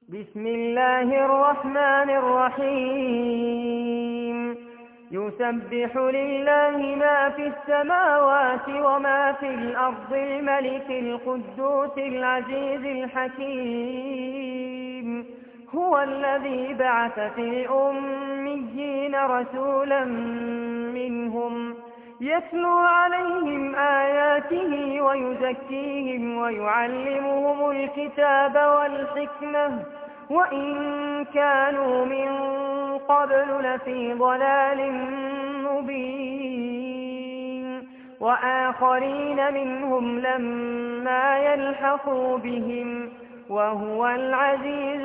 بسم الله الرحمن الرحيم يسبح لله ما في السماوات وما في الأرض الملك القدوس العزيز الحكيم هو الذي بعث في الأميين رسولا منهم يتلو عليهم آياته ويزكيهم ويعلمهم الكتاب والحكمة وإن كانوا من قبل لفي ضلال مبين وآخرين منهم لما يلحقوا بهم وهو العزيز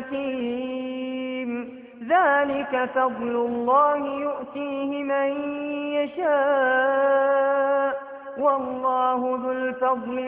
الحكيم ذلك فضل الله يؤتيه من يشاء والله ذو الفضل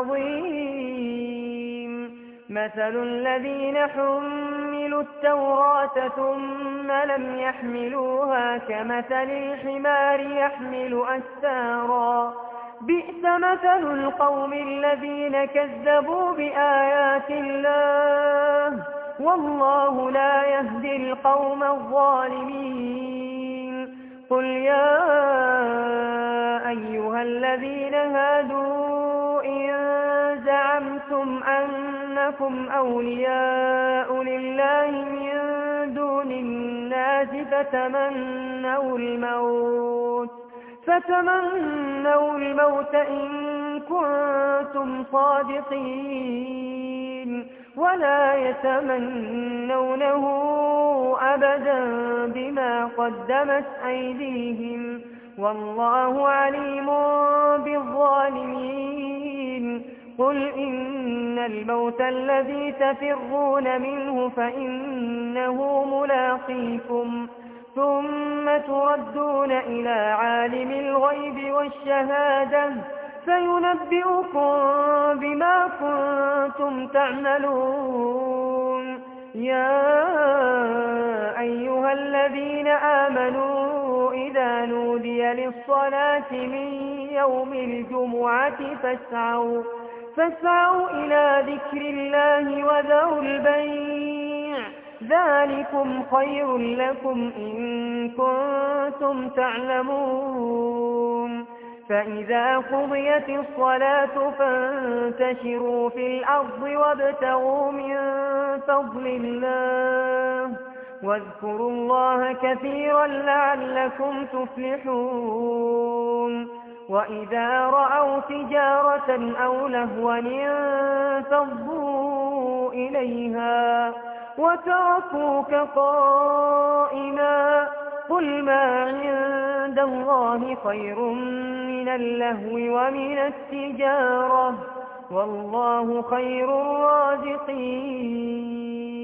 العظيم مثل الذين حملوا التوراة ثم لم يحملوها كمثل الحمار يحمل أسفارا بئس مثل القوم الذين كذبوا بآيات الله والله لا يهدي القوم الظالمين قل يا أيها الذين هادوا إن زعمتم أنكم أولياء لله من دون الناس فتمنوا الموت إن كنتم صادقين ولا يتمنونه أبدا بما قدمت أيديهم والله عليم بالظالمين قل إن الموت الذي تفرون منه فإنه ملاقيكم ثم تردون إلى عالم الغيب والشهادة فينبئكم بما كنتم تعملون يا أيها الذين آمنوا إذا نودي للصلاة من يوم الجمعة فاسعوا إلى ذكر الله وذروا البيع ذلكم خير لكم إن كنتم تعلمون فإذا قضيت الصلاة فانتشروا في الأرض وابتغوا من فضل الله واذكروا الله كثيرا لعلكم تفلحون وإذا رأوا تجارة أو لهوا انفضوا إليها وتركوك قائما قل ما عند الله خير من اللهو ومن التجارة والله خير الرازقين